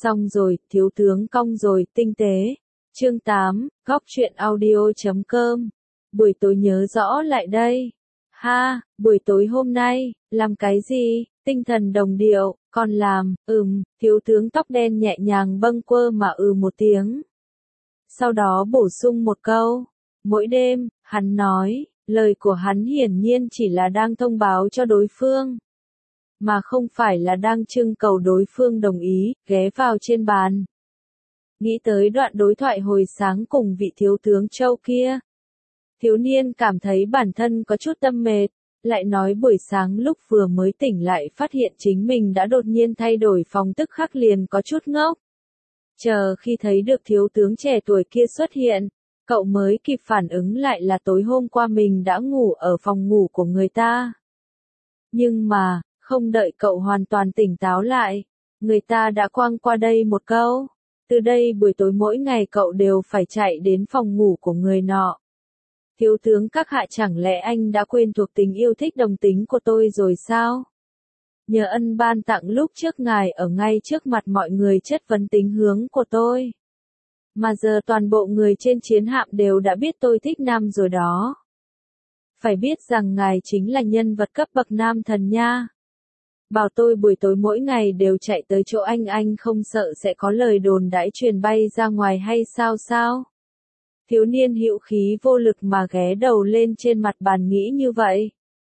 Xong rồi, thiếu tướng cong rồi, tinh tế. Chương 8, góc truyện audio.com. Buổi tối nhớ rõ lại đây. Ha, buổi tối hôm nay, làm cái gì? Tinh thần đồng điệu, còn làm, thiếu tướng tóc đen nhẹ nhàng bâng quơ mà một tiếng. Sau đó bổ sung một câu. Mỗi đêm, hắn nói, lời của hắn hiển nhiên chỉ là đang thông báo cho đối phương, mà không phải là đang trưng cầu đối phương đồng ý, ghé vào trên bàn. Nghĩ tới đoạn đối thoại hồi sáng cùng vị thiếu tướng Châu kia. Thiếu niên cảm thấy bản thân có chút tâm mệt, lại nói buổi sáng lúc vừa mới tỉnh lại phát hiện chính mình đã đột nhiên thay đổi phòng tức khắc liền có chút ngốc. Chờ khi thấy được thiếu tướng trẻ tuổi kia xuất hiện, cậu mới kịp phản ứng lại là tối hôm qua mình đã ngủ ở phòng ngủ của người ta. Nhưng mà, không đợi cậu hoàn toàn tỉnh táo lại, người ta đã quăng qua đây một câu. Từ đây buổi tối mỗi ngày cậu đều phải chạy đến phòng ngủ của người nọ. Thiếu tướng các hạ, chẳng lẽ anh đã quên thuộc tính yêu thích đồng tính của tôi rồi sao? Nhờ ân ban tặng lúc trước ngài ở ngay trước mặt mọi người chất vấn tính hướng của tôi. Mà giờ toàn bộ người trên chiến hạm đều đã biết tôi thích nam rồi đó. Phải biết rằng ngài chính là nhân vật cấp bậc nam thần nha. Bảo tôi buổi tối mỗi ngày đều chạy tới chỗ anh không sợ sẽ có lời đồn đãi truyền bay ra ngoài hay sao? Thiếu niên hữu khí vô lực mà ghé đầu lên trên mặt bàn nghĩ như vậy.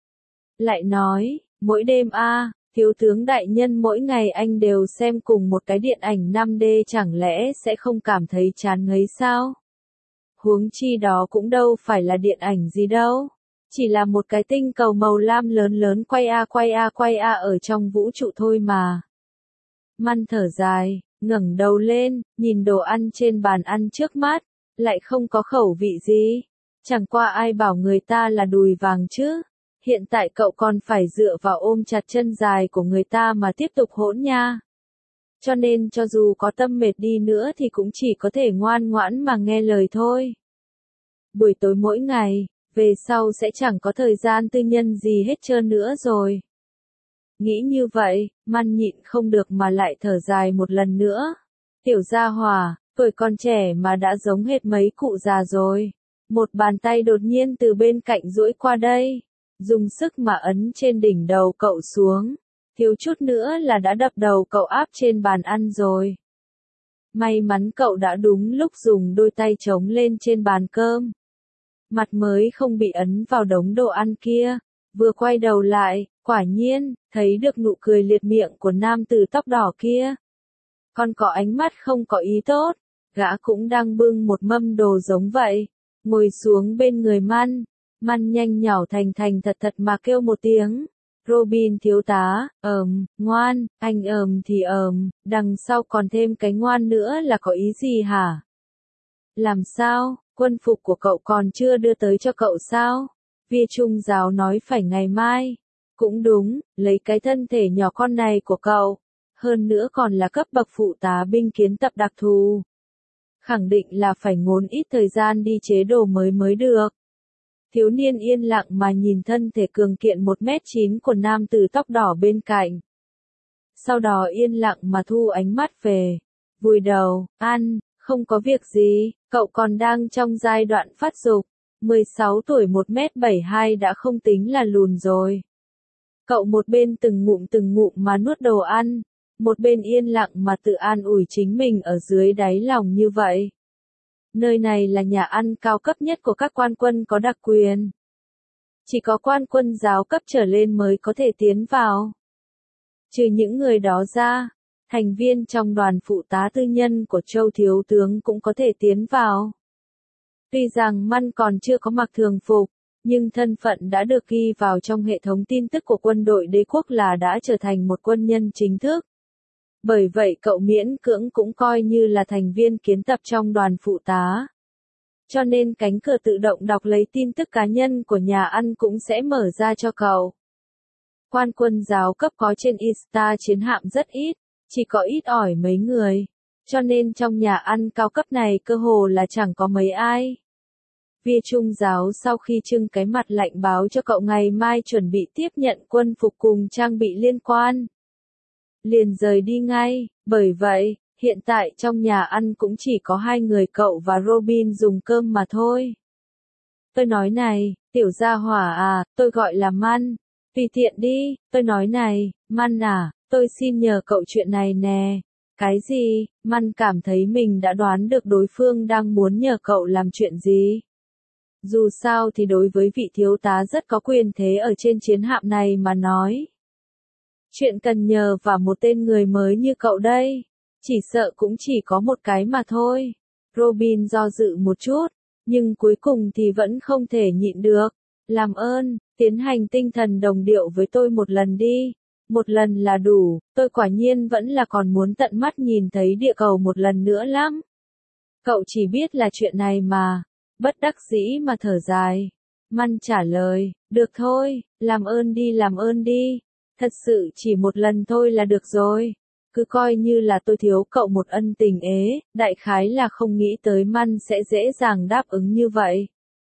Lại nói, mỗi đêm thiếu tướng đại nhân, mỗi ngày anh đều xem cùng một cái điện ảnh 5D, chẳng lẽ sẽ không cảm thấy chán ngấy sao? Huống chi đó cũng đâu phải là điện ảnh gì đâu. Chỉ là một cái tinh cầu màu lam lớn lớn quay ở trong vũ trụ thôi mà. Man thở dài, ngẩng đầu lên, nhìn đồ ăn trên bàn ăn trước mắt, lại không có khẩu vị gì. Chẳng qua ai bảo người ta là đùi vàng chứ. Hiện tại cậu còn phải dựa vào ôm chặt chân dài của người ta mà tiếp tục hỗn nha. Cho nên cho dù có tâm mệt đi nữa thì cũng chỉ có thể ngoan ngoãn mà nghe lời thôi. Buổi tối mỗi ngày, về sau sẽ chẳng có thời gian tư nhân gì hết trơn nữa rồi. Nghĩ như vậy, Man nhịn không được mà lại thở dài một lần nữa. Tiểu gia hỏa, tuổi còn trẻ mà đã giống hệt mấy cụ già rồi. Một bàn tay đột nhiên từ bên cạnh duỗi qua đây, dùng sức mà ấn trên đỉnh đầu cậu xuống. Thiếu chút nữa là đã đập đầu cậu áp trên bàn ăn rồi. May mắn cậu đã đúng lúc dùng đôi tay chống lên trên bàn cơm. Mặt mới không bị ấn vào đống đồ ăn kia. Vừa quay đầu lại, quả nhiên, thấy được nụ cười liệt miệng của nam tử tóc đỏ kia. Còn có ánh mắt không có ý tốt, gã cũng đang bưng một mâm đồ giống vậy, ngồi xuống bên người Man. Man nhanh nhỏ thành thật mà kêu một tiếng. Robin thiếu tá, ngoan, anh thì đằng sau còn thêm cái ngoan nữa là có ý gì hả? Làm sao, quân phục của cậu còn chưa đưa tới cho cậu sao? Viên trung giáo nói phải ngày mai. Cũng đúng, lấy cái thân thể nhỏ con này của cậu. Hơn nữa còn là cấp bậc phụ tá binh kiến tập đặc thù. Khẳng định là phải ngốn ít thời gian đi chế đồ mới được. Thiếu niên yên lặng mà nhìn thân thể cường kiện 1m9 của nam tử tóc đỏ bên cạnh. Sau đó yên lặng mà thu ánh mắt về. Vùi đầu, ăn, không có việc gì, cậu còn đang trong giai đoạn phát dục. 16 tuổi 1m72 đã không tính là lùn rồi. Cậu một bên từng ngụm mà nuốt đồ ăn, một bên yên lặng mà tự an ủi chính mình ở dưới đáy lòng như vậy. Nơi này là nhà ăn cao cấp nhất của các quan quân có đặc quyền. Chỉ có quan quân giáo cấp trở lên mới có thể tiến vào. Trừ những người đó ra, thành viên trong đoàn phụ tá tư nhân của Châu thiếu tướng cũng có thể tiến vào. Tuy rằng Man còn chưa có mặc thường phục, nhưng thân phận đã được ghi vào trong hệ thống tin tức của quân đội đế quốc là đã trở thành một quân nhân chính thức. Bởi vậy cậu miễn cưỡng cũng coi như là thành viên kiến tập trong đoàn phụ tá. Cho nên cánh cửa tự động đọc lấy tin tức cá nhân của nhà ăn cũng sẽ mở ra cho cậu. Quan quân giáo cấp có trên Ista chiến hạm rất ít, chỉ có ít ỏi mấy người. Cho nên trong nhà ăn cao cấp này cơ hồ là chẳng có mấy ai. Viên trung giáo sau khi trưng cái mặt lạnh báo cho cậu ngày mai chuẩn bị tiếp nhận quân phục cùng trang bị liên quan. Liền rời đi ngay, bởi vậy, Hiện tại trong nhà ăn cũng chỉ có hai người cậu và Robin dùng cơm mà thôi. Tôi nói này, tiểu gia hỏa à, tôi gọi là Man. Tùy tiện đi, tôi nói này, Man à, tôi xin nhờ cậu chuyện này nè. Cái gì? Man cảm thấy mình đã đoán được đối phương đang muốn nhờ cậu làm chuyện gì. Dù sao thì đối với vị thiếu tá rất có quyền thế ở trên chiến hạm này mà nói. Chuyện cần nhờ và một tên người mới như cậu đây. Chỉ sợ cũng chỉ có một cái mà thôi. Robin do dự một chút, nhưng cuối cùng thì vẫn không thể nhịn được. Làm ơn, tiến hành tinh thần đồng điệu với tôi một lần đi. Một lần là đủ, tôi quả nhiên vẫn là còn muốn tận mắt nhìn thấy địa cầu một lần nữa lắm. Cậu chỉ biết là chuyện này mà. Bất đắc dĩ mà thở dài. Man trả lời, được thôi, làm ơn đi. Thật sự chỉ một lần thôi là được rồi. Cứ coi như là tôi thiếu cậu một ân tình ế, đại khái là không nghĩ tới Man sẽ dễ dàng đáp ứng như vậy.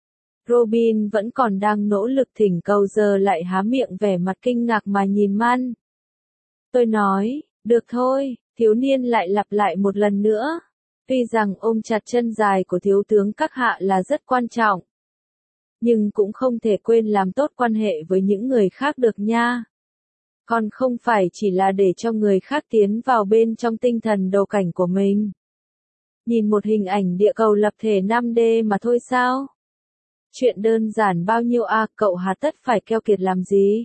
Robin vẫn còn đang nỗ lực thỉnh cầu giờ lại há miệng vẻ mặt kinh ngạc mà nhìn Man. Tôi nói, được thôi, thiếu niên lại lặp lại một lần nữa. Tuy rằng ôm chặt chân dài của thiếu tướng các hạ là rất quan trọng, nhưng cũng không thể quên làm tốt quan hệ với những người khác được nha. Còn không phải chỉ là để cho người khác tiến vào bên trong tinh thần đồ cảnh của mình. Nhìn một hình ảnh địa cầu lập thể 5D mà thôi sao? Chuyện đơn giản bao nhiêu à, cậu hà tất phải keo kiệt làm gì?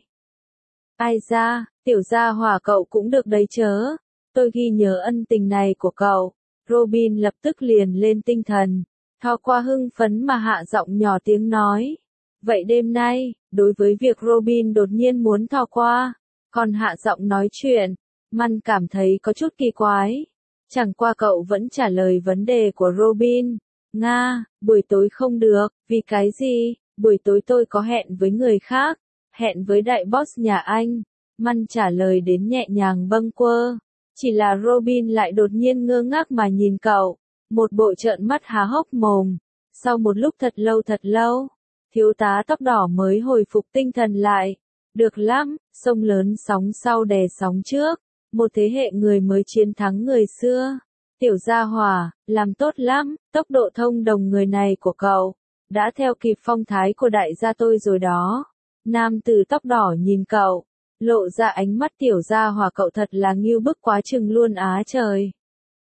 Ai ra, tiểu gia hỏa cậu cũng được đấy chớ. Tôi ghi nhớ ân tình này của cậu. Robin lập tức liền lên tinh thần. Thò qua hưng phấn mà hạ giọng nhỏ tiếng nói. Vậy đêm nay, đối với việc Robin đột nhiên muốn thò qua, còn hạ giọng nói chuyện, Man cảm thấy có chút kỳ quái. Chẳng qua cậu vẫn trả lời vấn đề của Robin. Nga, buổi tối không được, vì cái gì? Buổi tối tôi có hẹn với người khác, hẹn với đại boss nhà anh. Man trả lời đến nhẹ nhàng bâng quơ. Chỉ là Robin lại đột nhiên ngơ ngác mà nhìn cậu, một bộ trợn mắt há hốc mồm. Sau một lúc thật lâu, thiếu tá tóc đỏ mới hồi phục tinh thần lại. Được lắm, sông lớn sóng sau đè sóng trước, một thế hệ người mới chiến thắng người xưa. Tiểu gia hỏa, làm tốt lắm, tốc độ thông đồng người này của cậu, đã theo kịp phong thái của đại gia tôi rồi đó. Nam tử tóc đỏ nhìn cậu, lộ ra ánh mắt tiểu gia hỏa cậu thật là ngưu bức quá chừng luôn á trời.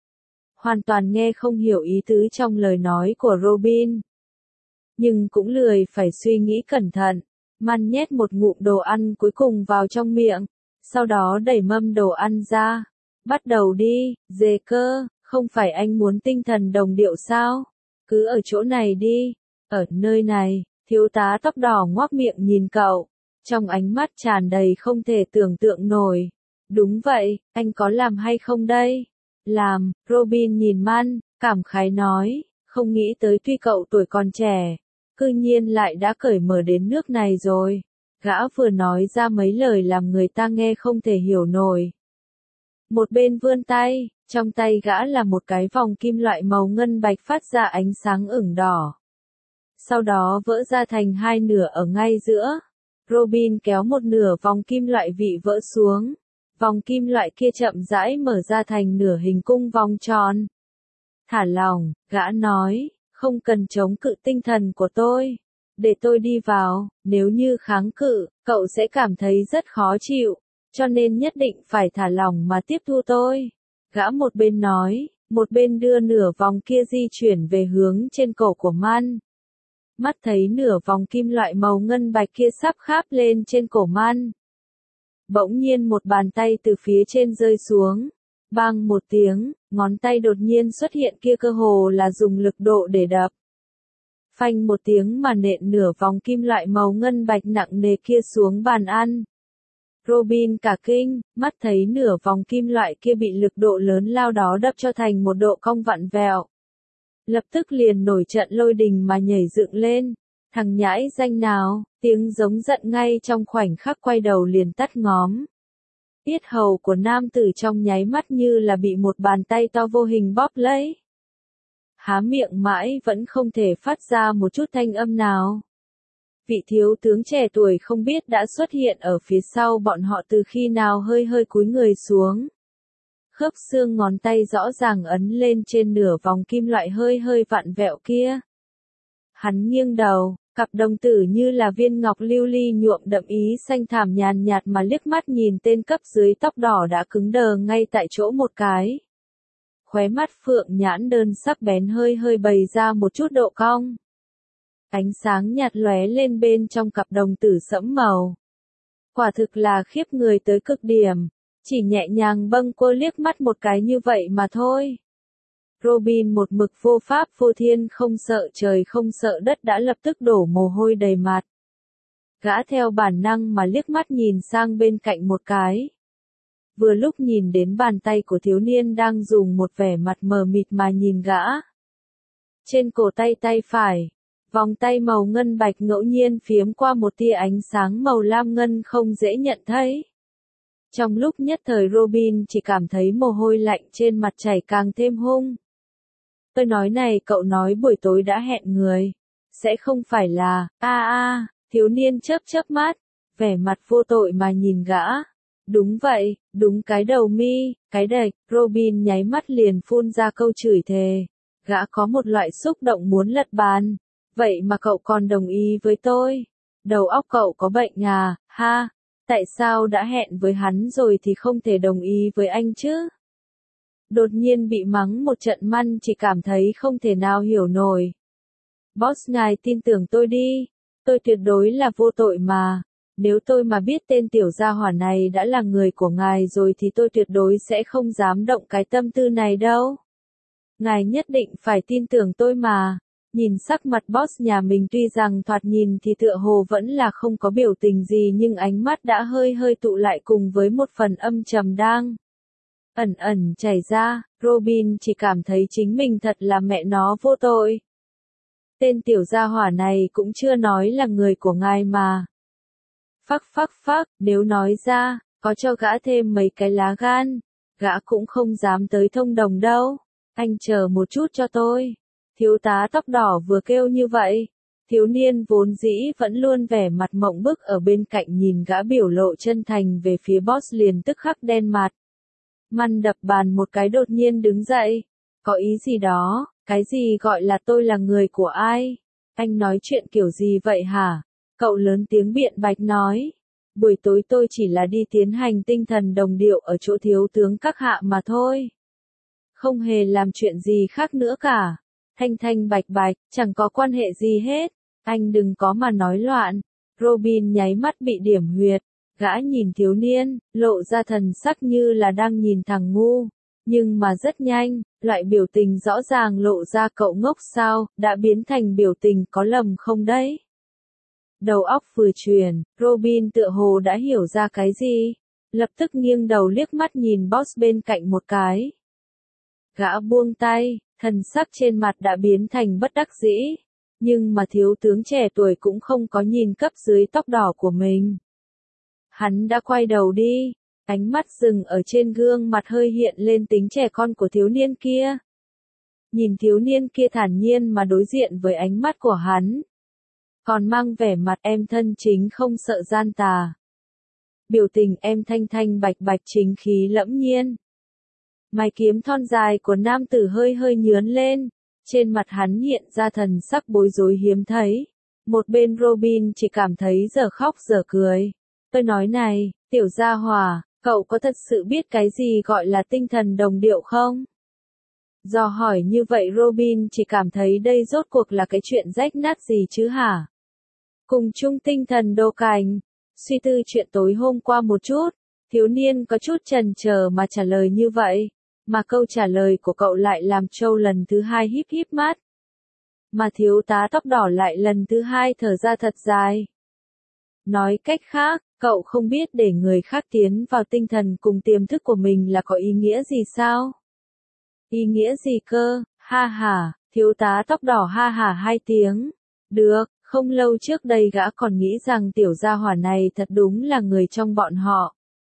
Hoàn toàn nghe không hiểu ý tứ trong lời nói của Robin. Nhưng cũng lười phải suy nghĩ cẩn thận. Man nhét một ngụm đồ ăn cuối cùng vào trong miệng, sau đó đẩy mâm đồ ăn ra. Bắt đầu đi, dề cơ, không phải anh muốn tinh thần đồng điệu sao? Cứ ở chỗ này đi, ở nơi này, thiếu tá tóc đỏ ngoác miệng nhìn cậu, trong ánh mắt tràn đầy không thể tưởng tượng nổi. Đúng vậy, anh có làm hay không đây? Làm, Robin nhìn Man, cảm khái nói, không nghĩ tới tuy cậu tuổi còn trẻ, cư nhiên lại đã cởi mở đến nước này rồi. Gã vừa nói ra mấy lời làm người ta nghe không thể hiểu nổi. Một bên vươn tay, trong tay gã là một cái vòng kim loại màu ngân bạch phát ra ánh sáng ửng đỏ. Sau đó vỡ ra thành hai nửa ở ngay giữa. Robin kéo một nửa vòng kim loại vị vỡ xuống. Vòng kim loại kia chậm rãi mở ra thành nửa hình cung vòng tròn. Thả lỏng, gã nói, không cần chống cự tinh thần của tôi. Để tôi đi vào, nếu như kháng cự, cậu sẽ cảm thấy rất khó chịu. Cho nên nhất định phải thả lỏng mà tiếp thu tôi. Gã một bên nói, một bên đưa nửa vòng kia di chuyển về hướng trên cổ của Man. Mắt thấy nửa vòng kim loại màu ngân bạch kia sắp kháp lên trên cổ Man. Bỗng nhiên một bàn tay từ phía trên rơi xuống. Bang một tiếng, ngón tay đột nhiên xuất hiện kia cơ hồ là dùng lực độ để đập. Phanh một tiếng mà nện nửa vòng kim loại màu ngân bạch nặng nề kia xuống bàn ăn. Robin cả kinh, mắt thấy nửa vòng kim loại kia bị lực độ lớn lao đó đập cho thành một độ cong vặn vẹo. Lập tức liền nổi trận lôi đình mà nhảy dựng lên. Thằng nhãi danh nào, tiếng giống giận ngay trong khoảnh khắc quay đầu liền tắt ngóm. Yết hầu của nam tử trong nháy mắt như là bị một bàn tay to vô hình bóp lấy. Há miệng mãi vẫn không thể phát ra một chút thanh âm nào. Vị thiếu tướng trẻ tuổi không biết đã xuất hiện ở phía sau bọn họ từ khi nào hơi hơi cúi người xuống. khớp xương ngón tay rõ ràng ấn lên trên nửa vòng kim loại hơi hơi vặn vẹo kia. Hắn nghiêng đầu, cặp đồng tử như là viên ngọc lưu ly nhuộm đậm ý xanh thẳm nhàn nhạt mà liếc mắt nhìn tên cấp dưới tóc đỏ đã cứng đờ ngay tại chỗ một cái. Khóe mắt phượng nhãn đơn sắc bén hơi hơi bày ra một chút độ cong. Ánh sáng nhạt lóe lên bên trong cặp đồng tử sẫm màu. Quả thực là khiếp người tới cực điểm, chỉ nhẹ nhàng bâng quơ liếc mắt một cái như vậy mà thôi. Robin một mực vô pháp vô thiên không sợ trời không sợ đất đã lập tức đổ mồ hôi đầy mặt. Gã theo bản năng mà liếc mắt nhìn sang bên cạnh một cái. Vừa lúc nhìn đến bàn tay của thiếu niên đang dùng một vẻ mặt mờ mịt mà nhìn gã. Trên cổ tay phải, vòng tay màu ngân bạch ngẫu nhiên phiếm qua một tia ánh sáng màu lam ngân không dễ nhận thấy. Trong lúc nhất thời Robin chỉ cảm thấy mồ hôi lạnh trên mặt chảy càng thêm hung. Tôi nói này cậu nói buổi tối đã hẹn người. Sẽ không phải là, thiếu niên chớp mắt, vẻ mặt vô tội mà nhìn gã. Đúng vậy, đúng cái đầu mi, cái đệch, Robin nháy mắt liền phun ra câu chửi thề. Gã có một loại xúc động muốn lật bàn. Vậy mà cậu còn đồng ý với tôi. Đầu óc cậu có bệnh à, ha? Tại sao đã hẹn với hắn rồi thì không thể đồng ý với anh chứ? Đột nhiên bị mắng một trận măn chỉ cảm thấy không thể nào hiểu nổi. Boss ngài tin tưởng tôi đi. Tôi tuyệt đối là vô tội mà. Nếu tôi mà biết tên tiểu gia hỏa này đã là người của ngài rồi thì tôi tuyệt đối sẽ không dám động cái tâm tư này đâu. Ngài nhất định phải tin tưởng tôi mà. Nhìn sắc mặt boss nhà mình tuy rằng thoạt nhìn thì tựa hồ vẫn là không có biểu tình gì nhưng ánh mắt đã hơi hơi tụ lại cùng với một phần âm trầm đang ẩn ẩn chảy ra. Robin chỉ cảm thấy chính mình thật là mẹ nó vô tội. Tên tiểu gia hỏa này cũng chưa nói là người của ngài mà. Phắc, nếu nói ra, có cho gã thêm mấy cái lá gan, gã cũng không dám tới thông đồng đâu. Anh chờ một chút cho tôi. Thiếu tá tóc đỏ vừa kêu như vậy. Thiếu niên vốn dĩ vẫn luôn vẻ mặt mộng bức ở bên cạnh nhìn gã biểu lộ chân thành về phía boss liền tức khắc đen mặt. Măn đập bàn một cái đột nhiên đứng dậy. Có ý gì đó, cái gì gọi là tôi là người của ai? Anh nói chuyện kiểu gì vậy hả? Cậu lớn tiếng biện bạch nói. Buổi tối tôi chỉ là đi tiến hành tinh thần đồng điệu ở chỗ thiếu tướng các hạ mà thôi. Không hề làm chuyện gì khác nữa cả. Thanh bạch, chẳng có quan hệ gì hết. Anh đừng có mà nói loạn. Robin nháy mắt bị điểm huyệt. Gã nhìn thiếu niên, lộ ra thần sắc như là đang nhìn thằng ngu. Nhưng mà rất nhanh, loại biểu tình rõ ràng lộ ra cậu ngốc sao, đã biến thành biểu tình có lầm không đấy? Đầu óc vừa chuyển, Robin tựa hồ đã hiểu ra cái gì. Lập tức nghiêng đầu liếc mắt nhìn boss bên cạnh một cái. Gã buông tay, thần sắc trên mặt đã biến thành bất đắc dĩ. Nhưng mà thiếu tướng trẻ tuổi cũng không có nhìn cấp dưới tóc đỏ của mình. Hắn đã quay đầu đi, ánh mắt dừng ở trên gương mặt hơi hiện lên tính trẻ con của thiếu niên kia. Nhìn thiếu niên kia thản nhiên mà đối diện với ánh mắt của hắn. Còn mang vẻ mặt em thân chính không sợ gian tà. Biểu tình em thanh bạch chính khí lẫm nhiên. Mái kiếm thon dài của nam tử hơi hơi nhướn lên. Trên mặt hắn hiện ra thần sắc bối rối hiếm thấy. Một bên Robin chỉ cảm thấy giờ khóc giờ cười. Tôi nói này, tiểu gia hỏa, cậu có thật sự biết cái gì gọi là tinh thần đồng điệu không? Do hỏi như vậy Robin chỉ cảm thấy đây rốt cuộc là cái chuyện rách nát gì chứ hả? Cùng chung tinh thần đô cành. Suy tư chuyện tối hôm qua một chút, thiếu niên có chút chần chờ mà trả lời như vậy. Mà câu trả lời của cậu lại làm Châu lần thứ hai híp mắt. Mà thiếu tá tóc đỏ lại lần thứ hai thở ra thật dài. Nói cách khác, cậu không biết để người khác tiến vào tinh thần cùng tiềm thức của mình là có ý nghĩa gì sao? Ý nghĩa gì cơ? Ha ha, thiếu tá tóc đỏ ha ha 2 tiếng. Được, không lâu trước đây gã còn nghĩ rằng tiểu gia hỏa này thật đúng là người trong bọn họ.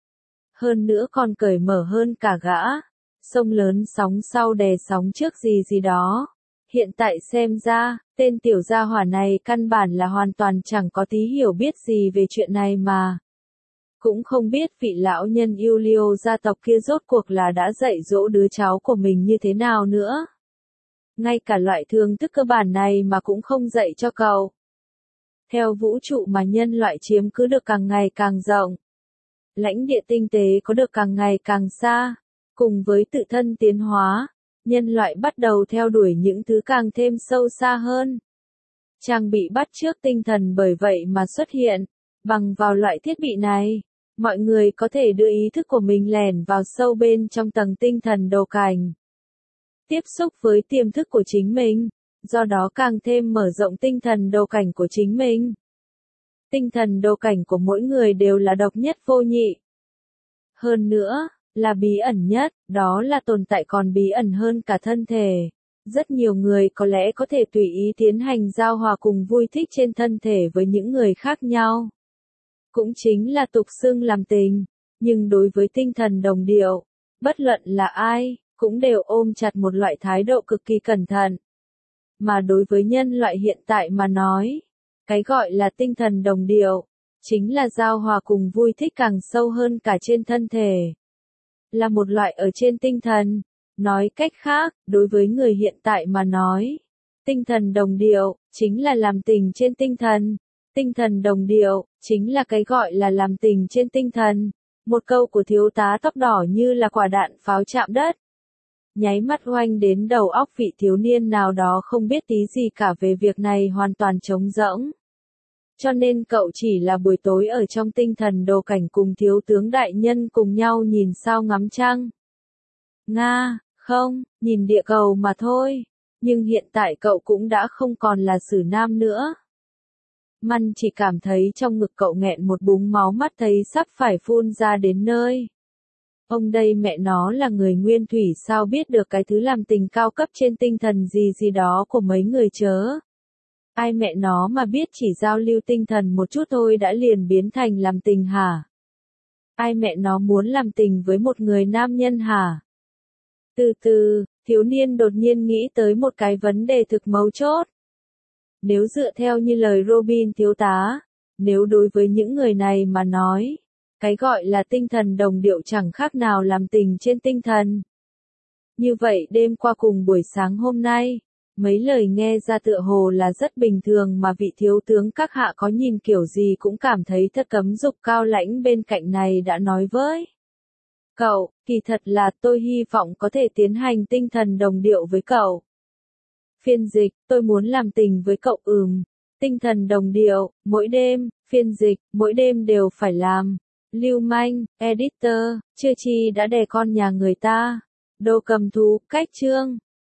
Hơn nữa còn cởi mở hơn cả gã. Sông lớn sóng sau đè sóng trước gì đó. Hiện tại xem ra, tên tiểu gia hỏa này căn bản là hoàn toàn chẳng có tí hiểu biết gì về chuyện này mà. Cũng không biết vị lão nhân Yulio gia tộc kia rốt cuộc là đã dạy dỗ đứa cháu của mình như thế nào nữa. Ngay cả loại thương thức cơ bản này mà cũng không dạy cho cậu. Theo vũ trụ mà nhân loại chiếm cứ được càng ngày càng rộng. Lãnh địa tinh tế có được càng ngày càng xa. Cùng với tự thân tiến hóa, nhân loại bắt đầu theo đuổi những thứ càng thêm sâu xa hơn. Trang bị bắt chước tinh thần bởi vậy mà xuất hiện. Bằng vào loại thiết bị này, mọi người có thể đưa ý thức của mình lẻn vào sâu bên trong tầng tinh thần đồ cảnh. Tiếp xúc với tiềm thức của chính mình, do đó càng thêm mở rộng tinh thần đồ cảnh của chính mình. Tinh thần đồ cảnh của mỗi người đều là độc nhất vô nhị. Hơn nữa, là bí ẩn nhất, đó là tồn tại còn bí ẩn hơn cả thân thể. Rất nhiều người có lẽ có thể tùy ý tiến hành giao hòa cùng vui thích trên thân thể với những người khác nhau. Cũng chính là tục xưng làm tình, nhưng đối với tinh thần đồng điệu, bất luận là ai, cũng đều ôm chặt một loại thái độ cực kỳ cẩn thận. Mà đối với nhân loại hiện tại mà nói, cái gọi là tinh thần đồng điệu, chính là giao hòa cùng vui thích càng sâu hơn cả trên thân thể. Là một loại ở trên tinh thần. Nói cách khác, đối với người hiện tại mà nói, tinh thần đồng điệu, chính là làm tình trên tinh thần. Tinh thần đồng điệu, chính là cái gọi là làm tình trên tinh thần. Một câu của thiếu tá tóc đỏ như là quả đạn pháo chạm đất. Nháy mắt oanh đến đầu óc vị thiếu niên nào đó không biết tí gì cả về việc này hoàn toàn trống rỗng. Cho nên cậu chỉ là buổi tối ở trong tinh thần đồ cảnh cùng thiếu tướng đại nhân cùng nhau nhìn sao ngắm trăng. Nga, không, nhìn địa cầu mà thôi. Nhưng hiện tại cậu cũng đã không còn là Sử Nam nữa. Man chỉ cảm thấy trong ngực cậu nghẹn một búng máu mắt thấy sắp phải phun ra đến nơi. Ông đây mẹ nó là người nguyên thủy sao biết được cái thứ làm tình cao cấp trên tinh thần gì gì đó của mấy người chớ. Ai mẹ nó mà biết chỉ giao lưu tinh thần một chút thôi đã liền biến thành làm tình hả? Ai mẹ nó muốn làm tình với một người nam nhân hả? Từ từ, thiếu niên đột nhiên nghĩ tới một cái vấn đề thực mấu chốt. Nếu dựa theo như lời Robin thiếu tá, nếu đối với những người này mà nói, cái gọi là tinh thần đồng điệu chẳng khác nào làm tình trên tinh thần. Như vậy đêm qua cùng buổi sáng hôm nay, mấy lời nghe ra tựa hồ là rất bình thường mà vị thiếu tướng các hạ có nhìn kiểu gì cũng cảm thấy thật cấm dục cao lãnh bên cạnh này đã nói với. Cậu, kỳ thật là tôi hy vọng có thể tiến hành tinh thần đồng điệu với cậu. Phiên dịch, tôi muốn làm tình với cậu tinh thần đồng điệu, mỗi đêm, phiên dịch, mỗi đêm đều phải làm. Lưu manh, editor, chưa chi đã đè con nhà người ta. Đồ cầm thú, cách chương.